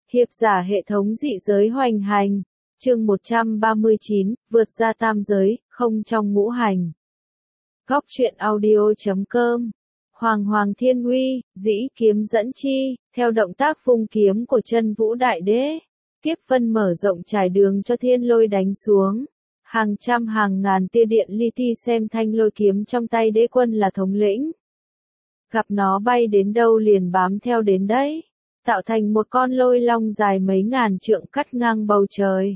Hiệp giả hệ thống dị giới hoành hành. Chương 139, vượt ra tam giới, không trong ngũ hành. Góc truyện audio.com. Hoàng thiên uy, dĩ kiếm dẫn chi, theo động tác vung kiếm của chân vũ đại đế. Kiếp vân mở rộng trải đường cho thiên lôi đánh xuống. Hàng trăm hàng ngàn tia điện li ti xem thanh lôi kiếm trong tay đế quân là thống lĩnh. Gặp nó bay đến đâu liền bám theo đến đấy, tạo thành một con lôi long dài mấy ngàn trượng cắt ngang bầu trời.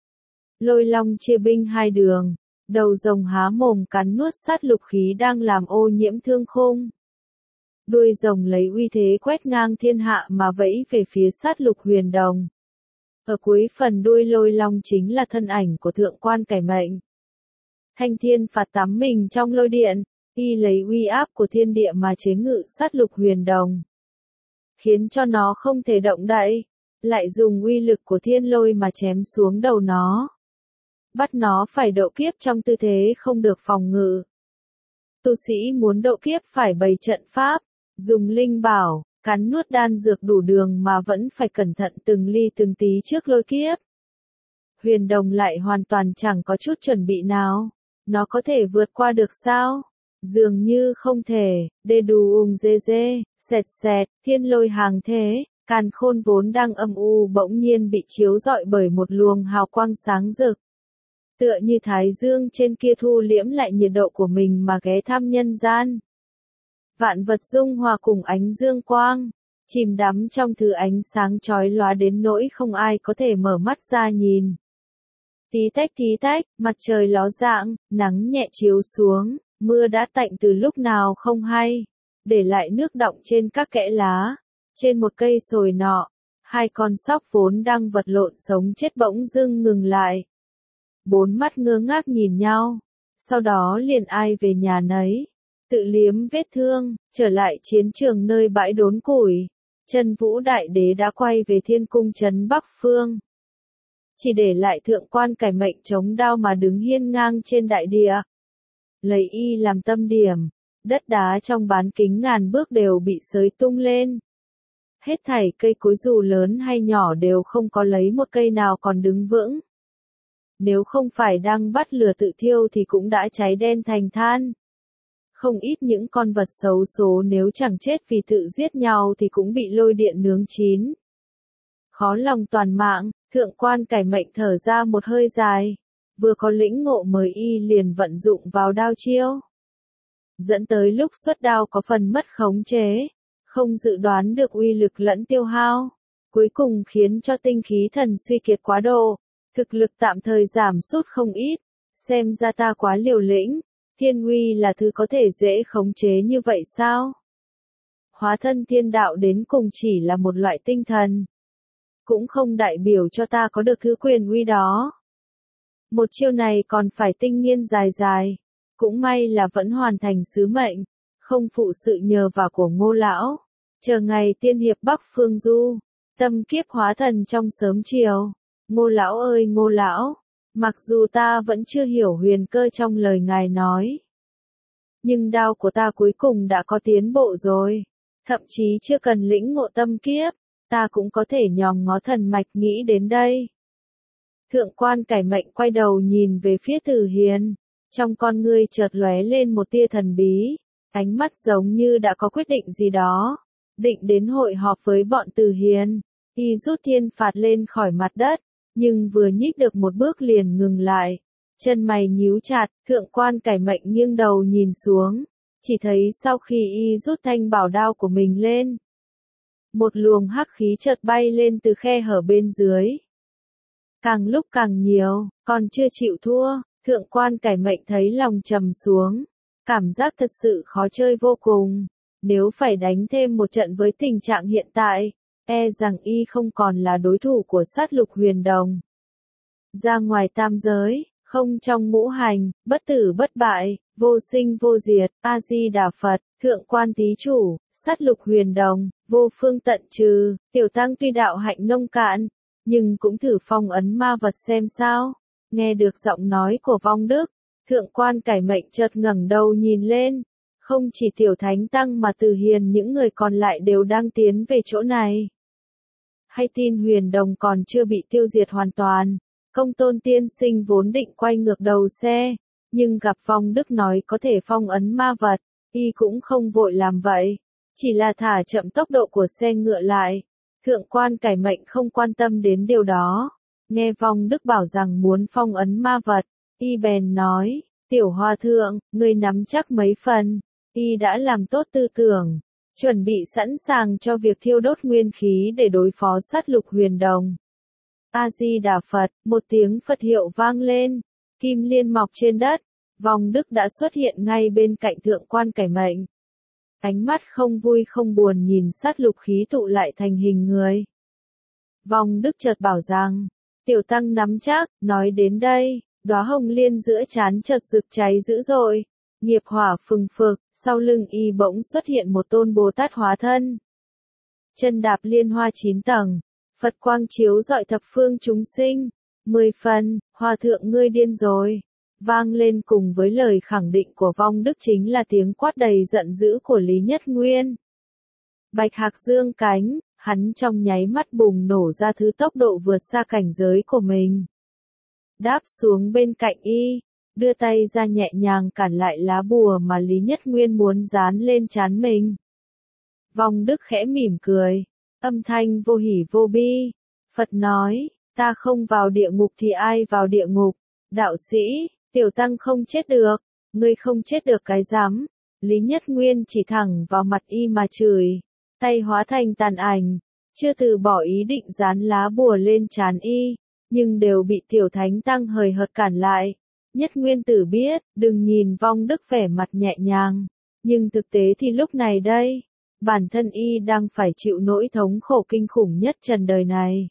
Lôi long chia binh hai đường, đầu rồng há mồm cắn nuốt sát lục khí đang làm ô nhiễm thương khung. Đuôi rồng lấy uy thế quét ngang thiên hạ mà vẫy về phía sát lục huyền đồng. Ở cuối phần đuôi lôi long chính là thân ảnh của thượng quan cải mệnh. Thanh thiên phạt tắm mình trong lôi điện, y lấy uy áp của thiên địa mà chế ngự sát lục huyền đồng, khiến cho nó không thể động đậy, lại dùng uy lực của thiên lôi mà chém xuống đầu nó, bắt nó phải độ kiếp trong tư thế không được phòng ngự. Tu sĩ muốn độ kiếp phải bày trận pháp, dùng linh bảo, cắn nuốt đan dược đủ đường mà vẫn phải cẩn thận từng ly từng tí trước lôi kiếp. Huyền đồng lại hoàn toàn chẳng có chút chuẩn bị nào, nó có thể vượt qua được sao? Dường như không thể. Đê đù dê dê, sẹt sẹt, thiên lôi hàng thế, càn khôn vốn đang âm u bỗng nhiên bị chiếu rọi bởi một luồng hào quang sáng rực. Tựa như thái dương trên kia thu liễm lại nhiệt độ của mình mà ghé thăm nhân gian. Vạn vật dung hòa cùng ánh dương quang, chìm đắm trong thứ ánh sáng chói lóa đến nỗi không ai có thể mở mắt ra nhìn. Tí tách, mặt trời ló dạng, nắng nhẹ chiếu xuống, mưa đã tạnh từ lúc nào không hay, để lại nước đọng trên các kẽ lá. Trên một cây sồi nọ, hai con sóc vốn đang vật lộn sống chết bỗng dưng ngừng lại. Bốn mắt ngơ ngác nhìn nhau, sau đó liền ai về nhà nấy, tự liếm vết thương, trở lại chiến trường nơi bãi đốn củi. Chân vũ đại đế đã quay về thiên cung trấn Bắc Phương, chỉ để lại thượng quan cải mệnh chống đao mà đứng hiên ngang trên đại địa. Lấy y làm tâm điểm, đất đá trong bán kính ngàn bước đều bị xới tung lên. Hết thảy cây cối dù lớn hay nhỏ đều không có lấy một cây nào còn đứng vững. Nếu không phải đang bắt lửa tự thiêu thì cũng đã cháy đen thành than. Không ít những con vật xấu số nếu chẳng chết vì tự giết nhau thì cũng bị lôi điện nướng chín. Khó lòng toàn mạng, thượng quan cải mệnh thở ra một hơi dài. Vừa có lĩnh ngộ mới y liền vận dụng vào đao chiêu, dẫn tới lúc xuất đao có phần mất khống chế, không dự đoán được uy lực lẫn tiêu hao, cuối cùng khiến cho tinh khí thần suy kiệt quá độ, thực lực tạm thời giảm sút không ít. Xem ra ta quá liều lĩnh, thiên uy là thứ có thể dễ khống chế như vậy sao? Hóa thân thiên đạo đến cùng chỉ là một loại tinh thần, cũng không đại biểu cho ta có được thứ quyền uy đó. Một chiêu này còn phải tinh nghiên dài dài, cũng may là vẫn hoàn thành sứ mệnh, không phụ sự nhờ vả của Ngô lão. Chờ ngày tiên hiệp Bắc Phương du, tâm kiếp hóa thần trong sớm chiều. Ngô lão ơi Ngô lão, mặc dù ta vẫn chưa hiểu huyền cơ trong lời ngài nói, nhưng đao của ta cuối cùng đã có tiến bộ rồi, thậm chí chưa cần lĩnh ngộ tâm kiếp, ta cũng có thể nhòm ngó thần mạch nghĩ đến đây. Thượng quan cải mệnh quay đầu nhìn về phía Từ Hiền, trong con ngươi chợt lóe lên một tia thần bí, ánh mắt giống như đã có quyết định gì đó, định đến hội họp với bọn Từ Hiền. Y rút thiên phạt lên khỏi mặt đất, nhưng vừa nhích được một bước liền ngừng lại, chân mày nhíu chặt. Thượng quan cải mệnh nghiêng đầu nhìn xuống, chỉ thấy sau khi y rút thanh bảo đao của mình lên, một luồng hắc khí chợt bay lên từ khe hở bên dưới. Càng lúc càng nhiều, còn chưa chịu thua, thượng quan cải mệnh thấy lòng trầm xuống, cảm giác thật sự khó chơi vô cùng. Nếu phải đánh thêm một trận với tình trạng hiện tại, e rằng y không còn là đối thủ của sát lục huyền đồng. Ra ngoài tam giới, không trong ngũ hành, bất tử bất bại, vô sinh vô diệt, A-di-đà Phật, thượng quan thí chủ, sát lục huyền đồng, vô phương tận trừ. Tiểu tăng tuy đạo hạnh nông cạn, nhưng cũng thử phong ấn ma vật xem sao. Nghe được giọng nói của vong đức, thượng quan cải mệnh chợt ngẩng đầu nhìn lên. Không chỉ tiểu thánh tăng mà Từ Hiền những người còn lại đều đang tiến về chỗ này. hay tin huyền đồng còn chưa bị tiêu diệt hoàn toàn. Công tôn tiên sinh vốn định quay ngược đầu xe, nhưng gặp Vong Đức nói có thể phong ấn ma vật, y cũng không vội làm vậy, chỉ là thả chậm tốc độ của xe ngựa lại. Thượng quan Cải Mệnh không quan tâm đến điều đó, nghe Vong Đức bảo rằng muốn phong ấn ma vật, y bèn nói, tiểu hòa thượng, ngươi nắm chắc mấy phần, y đã làm tốt tư tưởng, chuẩn bị sẵn sàng cho việc thiêu đốt nguyên khí để đối phó sát lục huyền đồng. A-di-đà Phật, một tiếng Phật hiệu vang lên, kim liên mọc trên đất, Vong Đức đã xuất hiện ngay bên cạnh thượng quan Cải Mệnh. Ánh mắt không vui không buồn nhìn sát lục khí tụ lại thành hình người. Vong Đức chợt bảo rằng, tiểu tăng nắm chắc, nói đến đây, đóa hồng liên giữa trán chợt rực cháy dữ dội, nghiệp hỏa phừng phực, sau lưng y bỗng xuất hiện một tôn Bồ Tát hóa thân. Chân đạp liên hoa 9 tầng, Phật quang chiếu rọi thập phương chúng sinh, 10 phần, hòa thượng ngươi điên rồi. Vang lên cùng với lời khẳng định của Vong Đức chính là tiếng quát đầy giận dữ của Lý Nhất Nguyên. Bạch Hạc dương cánh, hắn trong nháy mắt bùng nổ ra thứ tốc độ vượt xa cảnh giới của mình. Đáp xuống bên cạnh y, đưa tay ra nhẹ nhàng cản lại lá bùa mà Lý Nhất Nguyên muốn dán lên trán mình. Vong Đức khẽ mỉm cười, âm thanh vô hỉ vô bi. Phật nói, ta không vào địa ngục thì ai vào địa ngục, đạo sĩ. Tiểu tăng không chết được, ngươi không chết được cái rắm. Lý Nhất Nguyên chỉ thẳng vào mặt y mà chửi, tay hóa thành tàn ảnh, chưa từ bỏ ý định dán lá bùa lên trán y, nhưng đều bị tiểu thánh tăng hời hợt cản lại. Nhất Nguyên tử biết, đừng nhìn Vong Đức vẻ mặt nhẹ nhàng, nhưng thực tế thì lúc này đây, bản thân y đang phải chịu nỗi thống khổ kinh khủng nhất trần đời này.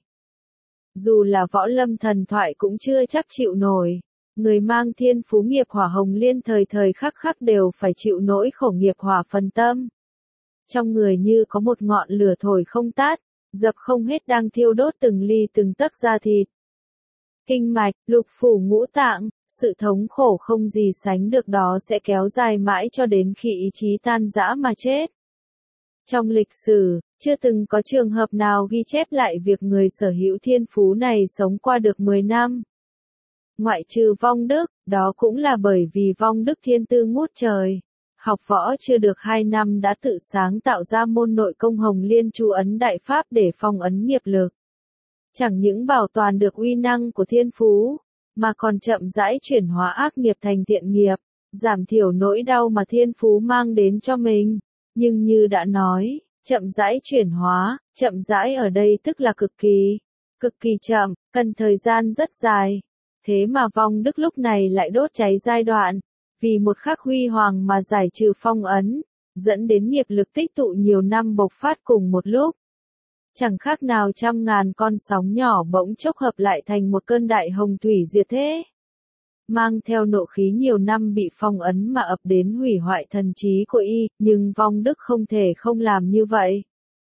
Dù là võ lâm thần thoại cũng chưa chắc chịu nổi. Người mang thiên phú nghiệp hỏa hồng liên thời thời khắc khắc đều phải chịu nỗi khổ nghiệp hỏa phần tâm. Trong người như có một ngọn lửa thổi không tát, dập không hết đang thiêu đốt từng ly từng tấc da thịt. Kinh mạch, lục phủ ngũ tạng, sự thống khổ không gì sánh được đó sẽ kéo dài mãi cho đến khi ý chí tan rã mà chết. Trong lịch sử, chưa từng có trường hợp nào ghi chép lại việc người sở hữu thiên phú này sống qua được 10 năm. Ngoại trừ Vong Đức, đó cũng là bởi vì Vong Đức thiên tư ngút trời. Học võ chưa được 2 năm đã tự sáng tạo ra môn nội công hồng liên chú ấn đại pháp để phong ấn nghiệp lực. Chẳng những bảo toàn được uy năng của thiên phú, mà còn chậm rãi chuyển hóa ác nghiệp thành thiện nghiệp, giảm thiểu nỗi đau mà thiên phú mang đến cho mình. Nhưng như đã nói, chậm rãi chuyển hóa, chậm rãi ở đây tức là cực kỳ chậm, cần thời gian rất dài. Thế mà Vong Đức lúc này lại đốt cháy giai đoạn, vì một khắc huy hoàng mà giải trừ phong ấn, dẫn đến nghiệp lực tích tụ nhiều năm bộc phát cùng một lúc. Chẳng khác nào trăm ngàn con sóng nhỏ bỗng chốc hợp lại thành một cơn đại hồng thủy diệt thế. Mang theo nộ khí nhiều năm bị phong ấn mà ập đến hủy hoại thần trí của y, nhưng Vong Đức không thể không làm như vậy.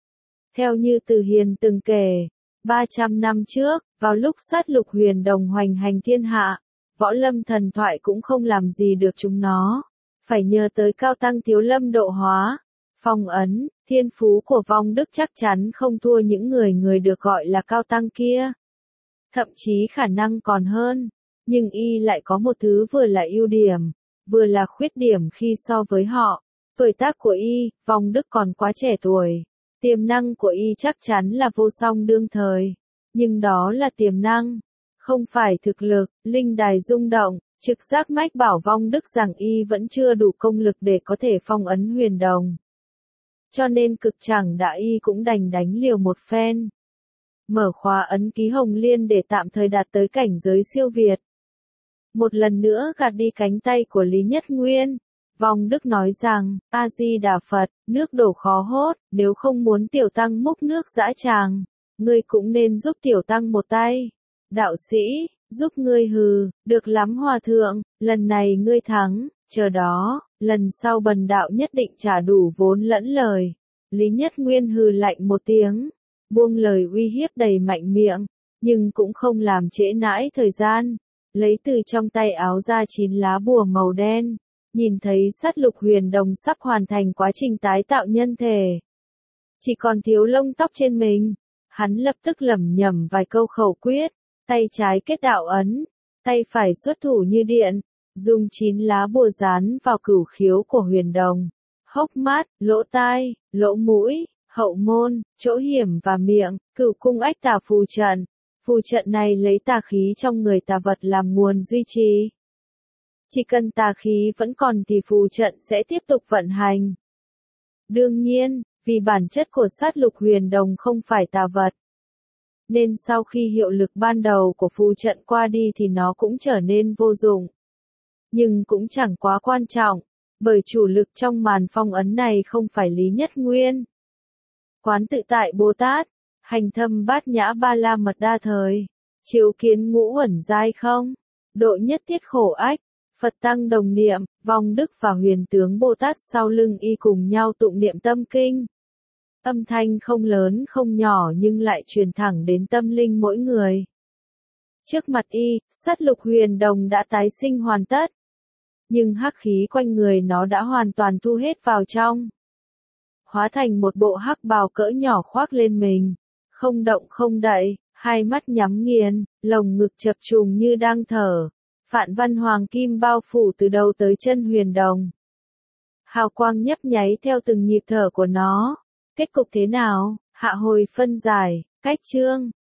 Theo như Từ Hiền từng kể, 300 năm trước, vào lúc sát lục huyền đồng hoành hành thiên hạ, võ lâm thần thoại cũng không làm gì được chúng nó. Phải nhờ tới cao tăng Thiếu Lâm độ hóa, phong ấn, thiên phú của Vong Đức chắc chắn không thua những người được gọi là cao tăng kia. Thậm chí khả năng còn hơn, nhưng y lại có một thứ vừa là ưu điểm, vừa là khuyết điểm khi so với họ. Tuổi tác của y, Vong Đức còn quá trẻ tuổi. Tiềm năng của y chắc chắn là vô song đương thời, nhưng đó là tiềm năng, không phải thực lực. Linh đài rung động, trực giác mách bảo Vong Đức rằng y vẫn chưa đủ công lực để có thể phong ấn huyền đồng. Cho nên cực chẳng đã y cũng đành đánh liều một phen. Mở khóa ấn ký hồng liên để tạm thời đạt tới cảnh giới siêu việt. Một lần nữa gạt đi cánh tay của Lý Nhất Nguyên. Vong Đức nói rằng, A-di-đà Phật, nước đổ khó hốt, nếu không muốn tiểu tăng múc nước dã tràng, ngươi cũng nên giúp tiểu tăng một tay. Đạo sĩ, giúp ngươi hừ, được lắm hòa thượng, lần này ngươi thắng, chờ đó, lần sau bần đạo nhất định trả đủ vốn lẫn lời. Lý Nhất Nguyên hừ lạnh một tiếng, buông lời uy hiếp đầy mạnh miệng, nhưng cũng không làm trễ nãi thời gian, lấy từ trong tay áo ra 9 lá bùa màu đen. Nhìn thấy sát lục huyền đồng sắp hoàn thành quá trình tái tạo nhân thể. Chỉ còn thiếu lông tóc trên mình. Hắn lập tức lẩm nhẩm vài câu khẩu quyết, tay trái kết đạo ấn, tay phải xuất thủ như điện, dùng 9 lá bùa dán vào cửu khiếu của Huyền Đồng, hốc mắt, lỗ tai, lỗ mũi, hậu môn, chỗ hiểm và miệng, cửu cung ách tà phù trận. Phù trận này lấy tà khí trong người tà vật làm nguồn duy trì. Chỉ cần tà khí vẫn còn thì phù trận sẽ tiếp tục vận hành. Đương nhiên, vì bản chất của sát lục huyền đồng không phải tà vật, nên sau khi hiệu lực ban đầu của phù trận qua đi thì nó cũng trở nên vô dụng. Nhưng cũng chẳng quá quan trọng, bởi chủ lực trong màn phong ấn này không phải Lý Nhất Nguyên. Quán tự tại Bồ Tát, hành thâm bát nhã ba la mật đa thời, chiếu kiến ngũ uẩn giai không, độ nhất thiết khổ ách, Phật tăng đồng niệm, vong đức và huyền tướng Bồ Tát sau lưng y cùng nhau tụng niệm tâm kinh. Âm thanh không lớn không nhỏ nhưng lại truyền thẳng đến tâm linh mỗi người. Trước mặt y, sát lục huyền đồng đã tái sinh hoàn tất. Nhưng hắc khí quanh người nó đã hoàn toàn thu hết vào trong. Hóa thành một bộ hắc bào cỡ nhỏ khoác lên mình, không động không đậy, hai mắt nhắm nghiền, lồng ngực chập trùng như đang thở. Phạn văn hoàng kim bao phủ từ đầu tới chân huyền đồng. Hào quang nhấp nháy theo từng nhịp thở của nó. Kết cục thế nào? Hạ hồi phân giải, cách chương.